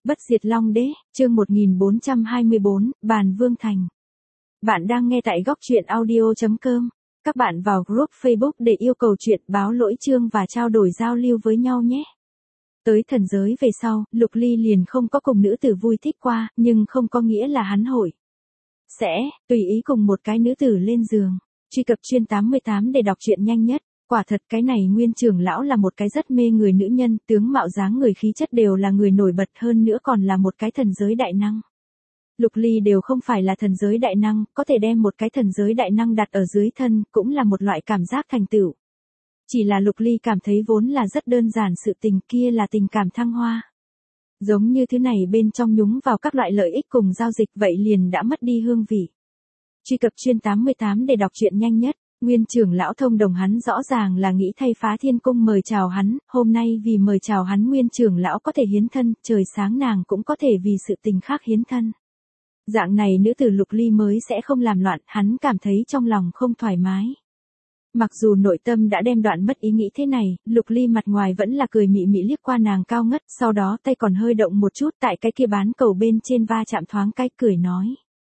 Bất diệt Long Đế, chương 1424, Bàn Vương Thành. Bạn đang nghe tại góc truyện audio.com. Các bạn vào group Facebook để yêu cầu chuyện báo lỗi chương và trao đổi giao lưu với nhau nhé. Tới thần giới về sau, Lục Ly liền không có cùng nữ tử vui thích qua, nhưng không có nghĩa là hắn hội sẽ tùy ý cùng một cái nữ tử lên giường. Truy cập chuyên 88 để đọc truyện nhanh nhất. Quả thật cái này Nguyên trưởng lão là một cái rất mê người nữ nhân, tướng mạo dáng người khí chất đều là người nổi bật, hơn nữa còn là một cái thần giới đại năng. Lục Ly đều không phải là thần giới đại năng, có thể đem một cái thần giới đại năng đặt ở dưới thân, cũng là một loại cảm giác thành tựu. Chỉ là Lục Ly cảm thấy vốn là rất đơn giản, sự tình kia là tình cảm thăng hoa. Giống như thứ này bên trong nhúng vào các loại lợi ích cùng giao dịch, vậy liền đã mất đi hương vị. Truy cập chuyên 88 để đọc truyện nhanh nhất. Nguyên trưởng lão thông đồng hắn rõ ràng là nghĩ thay Phá Thiên Cung mời chào hắn, hôm nay vì mời chào hắn Nguyên trưởng lão có thể hiến thân, trời sáng nàng cũng có thể vì sự tình khác hiến thân. Dạng này nữ tử Lục Ly mới sẽ không làm loạn, hắn cảm thấy trong lòng không thoải mái. Mặc dù nội tâm đã đem đoạn mất ý nghĩ thế này, Lục Ly mặt ngoài vẫn là cười mị mị liếc qua nàng cao ngất, sau đó tay còn hơi động một chút tại cái kia bán cầu bên trên va chạm thoáng cái, cười nói.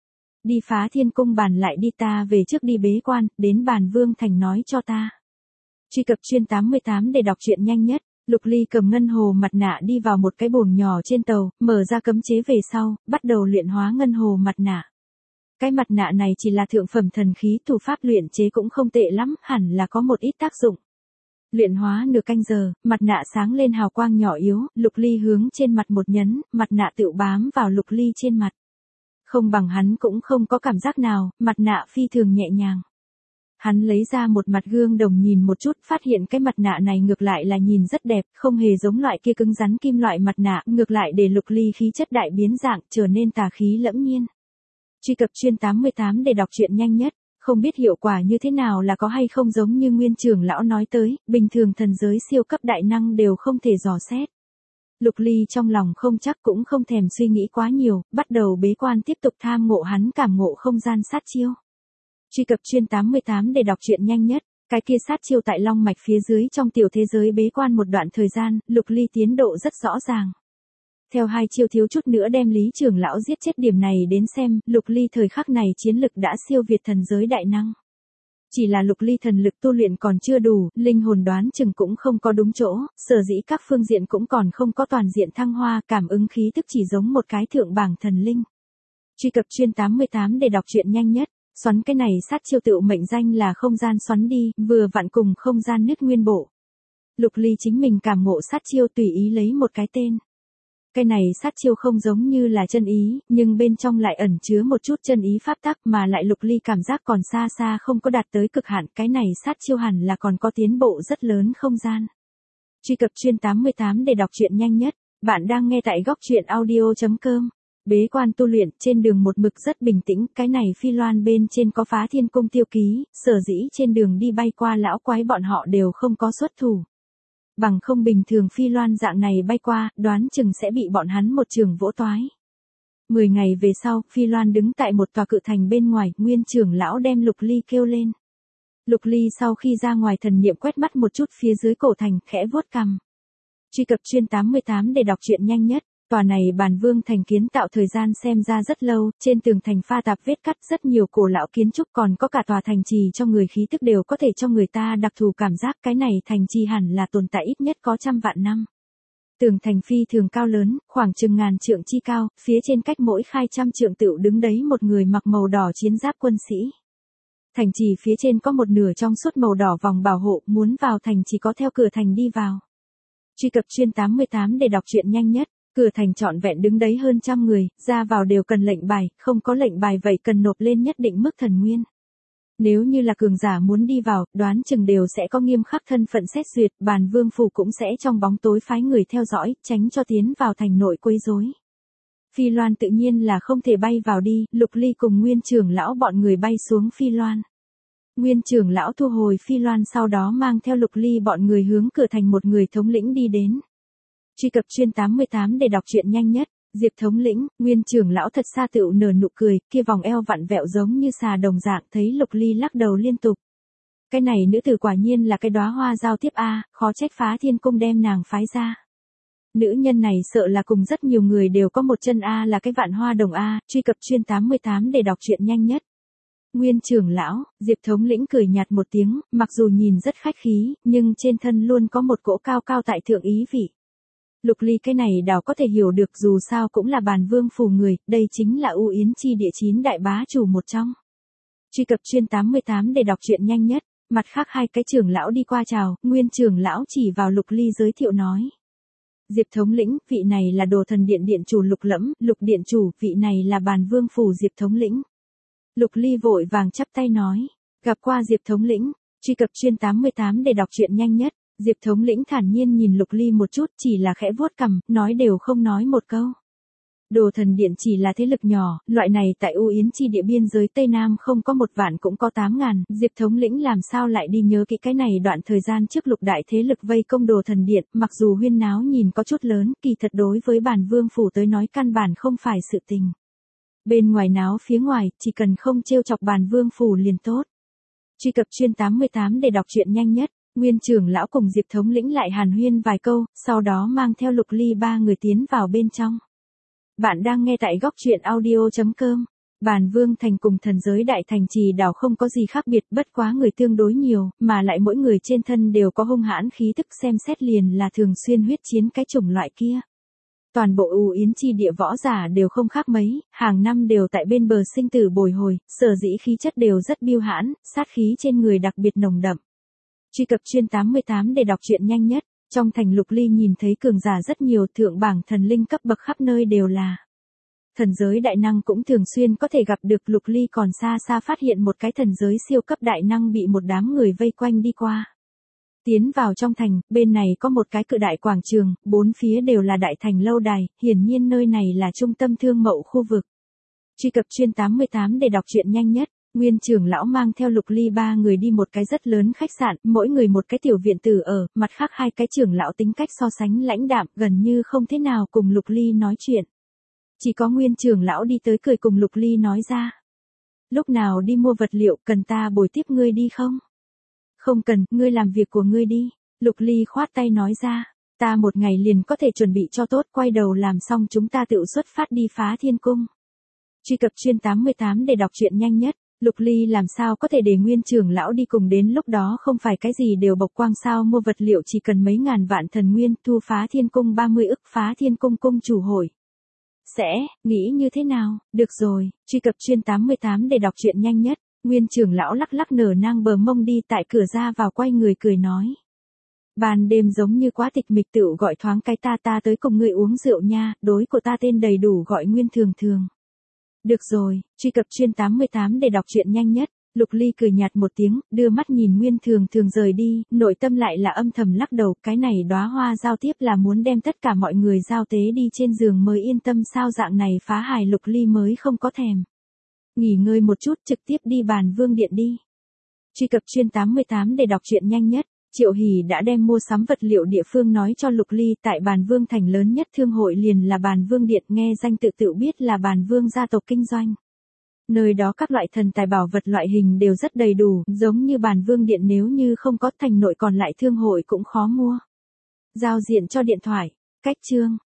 Đi Phá Thiên Cung bàn lại đi, ta về trước đi bế quan, đến Bàn Vương Thành nói cho ta. Truy cập chuyên 88 để đọc truyện nhanh nhất. Lục Ly cầm ngân hồ mặt nạ đi vào một cái buồng nhỏ trên tàu, mở ra cấm chế về sau, bắt đầu luyện hóa ngân hồ mặt nạ. Cái mặt nạ này chỉ là thượng phẩm thần khí, thủ pháp luyện chế cũng không tệ lắm, hẳn là có một ít tác dụng. Luyện hóa nửa canh giờ, mặt nạ sáng lên hào quang nhỏ yếu, Lục Ly hướng trên mặt một nhấn, mặt nạ tự bám vào Lục Ly trên mặt. Không bằng hắn cũng không có cảm giác nào, mặt nạ phi thường nhẹ nhàng. Hắn lấy ra một mặt gương đồng nhìn một chút, phát hiện cái mặt nạ này ngược lại là nhìn rất đẹp, không hề giống loại kia cứng rắn kim loại mặt nạ, ngược lại để Lục Ly khí chất đại biến dạng, trở nên tà khí lẫm nhiên. Truy cập chuyên 88 để đọc truyện nhanh nhất. Không biết hiệu quả như thế nào là có hay không giống như Nguyên trưởng lão nói tới, bình thường thần giới siêu cấp đại năng đều không thể dò xét. Lục Ly trong lòng không chắc, cũng không thèm suy nghĩ quá nhiều, bắt đầu bế quan tiếp tục tham ngộ hắn cảm ngộ không gian sát chiêu. Truy cập chuyên 88 để đọc truyện nhanh nhất. Cái kia sát chiêu tại long mạch phía dưới trong tiểu thế giới bế quan một đoạn thời gian, Lục Ly tiến độ rất rõ ràng. Theo hai chiêu thiếu chút nữa đem Lý trưởng lão giết chết điểm này đến xem, Lục Ly thời khắc này chiến lực đã siêu việt thần giới đại năng. Chỉ là Lục Ly thần lực tu luyện còn chưa đủ, linh hồn đoán chừng cũng không có đúng chỗ, sở dĩ các phương diện cũng còn không có toàn diện thăng hoa, cảm ứng khí tức chỉ giống một cái thượng bảng thần linh. Truy cập chuyên 88 để đọc truyện nhanh nhất. Xoắn cái này sát chiêu tự mệnh danh là không gian xoắn đi, vừa vặn cùng không gian nứt nguyên bộ. Lục Ly chính mình cảm ngộ sát chiêu tùy ý lấy một cái tên. Cái này sát chiêu không giống như là chân ý, nhưng bên trong lại ẩn chứa một chút chân ý pháp tắc, mà lại Lục Ly cảm giác còn xa xa không có đạt tới cực hạn, cái này sát chiêu hẳn là còn có tiến bộ rất lớn không gian. Truy cập chuyên 88 để đọc truyện nhanh nhất. Bạn đang nghe tại góc truyện audio.com. Bế quan tu luyện, trên đường một mực rất bình tĩnh, cái này phi loan bên trên có Phá Thiên Cung tiêu ký, sở dĩ trên đường đi bay qua lão quái bọn họ đều không có xuất thủ. Bằng không bình thường phi loan dạng này bay qua, đoán chừng sẽ bị bọn hắn một trường vỗ toái. 10 ngày về sau, phi loan đứng tại một tòa cự thành bên ngoài, Nguyên trưởng lão đem Lục Ly kêu lên. Lục Ly sau khi ra ngoài thần niệm quét mắt một chút phía dưới cổ thành, khẽ vuốt cằm. Truy cập chuyên 88 để đọc truyện nhanh nhất. Tòa này Bàn Vương Thành kiến tạo thời gian xem ra rất lâu, trên tường thành pha tạp vết cắt rất nhiều cổ lão kiến trúc, còn có cả tòa thành trì cho người khí tức đều có thể cho người ta đặc thù cảm giác, cái này thành trì hẳn là tồn tại ít nhất có 100 vạn năm. Tường thành phi thường cao lớn, khoảng chừng ngàn trượng chi cao, phía trên cách mỗi khai trăm trượng tựu đứng đấy một người mặc màu đỏ chiến giáp quân sĩ. Thành trì phía trên có một nửa trong suốt màu đỏ vòng bảo hộ, muốn vào thành chỉ có theo cửa thành đi vào. Truy cập chuyên 88 để đọc truyện nhanh nhất. Cửa thành trọn vẹn đứng đấy hơn 100 người, ra vào đều cần lệnh bài, không có lệnh bài vậy cần nộp lên nhất định mức thần nguyên. Nếu như là cường giả muốn đi vào, đoán chừng đều sẽ có nghiêm khắc thân phận xét duyệt, Bàn Vương phủ cũng sẽ trong bóng tối phái người theo dõi, tránh cho tiến vào thành nội quấy rối. Phi loan tự nhiên là không thể bay vào đi, Lục Ly cùng Nguyên trưởng lão bọn người bay xuống phi loan. Nguyên trưởng lão thu hồi phi loan sau đó mang theo Lục Ly bọn người hướng cửa thành một người thống lĩnh đi đến. Truy cập chuyên 88 để đọc truyện nhanh nhất. Diệp thống lĩnh, Nguyên trưởng lão thật xa tựu nở nụ cười, kia vòng eo vặn vẹo giống như xà đồng dạng, thấy Lục Ly lắc đầu liên tục. Cái này nữ tử quả nhiên là cái đóa hoa giao tiếp a, khó trách Phá Thiên Cung đem nàng phái ra. Nữ nhân này sợ là cùng rất nhiều người đều có một chân A là cái vạn hoa đồng A, truy cập chuyên 88 để đọc truyện nhanh nhất. Nguyên trưởng lão, Diệp thống lĩnh cười nhạt một tiếng, mặc dù nhìn rất khách khí, nhưng trên thân luôn có một cỗ cao cao tại thượng ý vị. Lục Ly cái này đảo có thể hiểu được, dù sao cũng là bàn vương phủ người, đây chính là U Yến Chi địa 9 đại bá chủ một trong. Truy cập chuyên 88 để đọc truyện nhanh nhất. Mặt khác hai cái trưởng lão đi qua chào, Nguyên trưởng lão chỉ vào Lục Ly giới thiệu nói. Diệp thống lĩnh, vị này là Đồ Thần Điện điện chủ Lục Lẫm, Lục điện chủ, vị này là bàn vương phủ Diệp thống lĩnh. Lục Ly vội vàng chắp tay nói, gặp qua Diệp thống lĩnh. Truy cập chuyên 88 để đọc truyện nhanh nhất. Diệp thống lĩnh thản nhiên nhìn Lục Ly một chút, chỉ là khẽ vuốt cằm, nói đều không nói một câu. Đồ Thần Điện chỉ là thế lực nhỏ, loại này tại U Yến Chi địa biên giới Tây Nam không có 1 vạn cũng có 8.000, Diệp thống lĩnh làm sao lại đi nhớ kỹ cái này đoạn thời gian trước lục đại thế lực vây công Đồ Thần Điện, mặc dù huyên náo nhìn có chút lớn, kỳ thật đối với bản vương phủ tới nói căn bản không phải sự tình. Bên ngoài náo phía ngoài, chỉ cần không trêu chọc bản vương phủ liền tốt. Truy cập chuyên 88 để đọc truyện nhanh nhất. Nguyên trưởng lão cùng Diệp thống lĩnh lại hàn huyên vài câu, sau đó mang theo Lục Ly 3 người tiến vào bên trong. Bạn đang nghe tại góc truyện audio.com. Bàn Vương Thành cùng Thần Giới Đại Thành Trì đảo không có gì khác biệt, bất quá người tương đối nhiều, mà lại mỗi người trên thân đều có hung hãn khí tức, xem xét liền là thường xuyên huyết chiến cái chủng loại kia. Toàn bộ U Yến Chi địa võ giả đều không khác mấy, hàng năm đều tại bên bờ sinh tử bồi hồi, sở dĩ khí chất đều rất biêu hãn, sát khí trên người đặc biệt nồng đậm. Truy cập chuyên 88 để đọc truyện nhanh nhất. Trong thành Lục Ly nhìn thấy cường giả rất nhiều, thượng bảng thần linh cấp bậc khắp nơi đều là. Thần giới đại năng cũng thường xuyên có thể gặp được. Lục Ly còn xa xa phát hiện một cái thần giới siêu cấp đại năng bị một đám người vây quanh đi qua. Tiến vào trong thành, bên này có một cái cự đại quảng trường, 4 phía đều là đại thành lâu đài, hiển nhiên nơi này là trung tâm thương mậu khu vực. Truy cập chuyên 88 để đọc truyện nhanh nhất. Nguyên trưởng lão mang theo Lục Ly 3 người đi một cái rất lớn khách sạn, mỗi người một cái tiểu viện tử ở, mặt khác hai cái trưởng lão tính cách so sánh lãnh đạm, gần như không thế nào cùng Lục Ly nói chuyện. Chỉ có Nguyên trưởng lão đi tới cười cùng Lục Ly nói ra. Lúc nào đi mua vật liệu, cần ta bồi tiếp ngươi đi không? Không cần, ngươi làm việc của ngươi đi. Lục Ly khoát tay nói ra, ta một ngày liền có thể chuẩn bị cho tốt, quay đầu làm xong chúng ta tự xuất phát đi phá thiên cung. Truy cập chuyên 88 để đọc truyện nhanh nhất. Lục Ly làm sao có thể để Nguyên trưởng lão đi cùng, đến lúc đó không phải cái gì đều bộc quang sao, mua vật liệu chỉ cần mấy ngàn vạn thần nguyên, thu phá thiên cung 30 ức, phá thiên cung cung chủ hội. Sẽ, nghĩ như thế nào? Được rồi, truy cập chuyên 88 để đọc truyện nhanh nhất. Nguyên trưởng lão lắc lắc nở nang bờ mông đi tại cửa ra vào quay người cười nói. Ban đêm giống như quá tịch mịch, tựu gọi thoáng cái ta tới cùng ngươi uống rượu nha, đối của ta tên đầy đủ gọi Nguyên Thường Thường. Được rồi, truy cập chuyên 88 để đọc truyện nhanh nhất. Lục Ly cười nhạt một tiếng, đưa mắt nhìn Nguyên Thường Thường rời đi, nội tâm lại là âm thầm lắc đầu, cái này đóa hoa giao tiếp là muốn đem tất cả mọi người giao tế đi trên giường mới yên tâm sao, dạng này phá hài Lục Ly mới không có thèm. Nghỉ ngơi một chút, trực tiếp đi Bàn Vương Điện đi. Truy cập chuyên 88 để đọc truyện nhanh nhất. Triệu Hỷ đã đem mua sắm vật liệu địa phương nói cho Lục Ly, tại Bàn Vương Thành lớn nhất thương hội liền là Bàn Vương Điện, nghe danh tự biết là Bàn Vương gia tộc kinh doanh. Nơi đó các loại thần tài bảo vật loại hình đều rất đầy đủ, giống như Bàn Vương Điện nếu như không có thành nội còn lại thương hội cũng khó mua. Giao diện cho điện thoại, cách chương.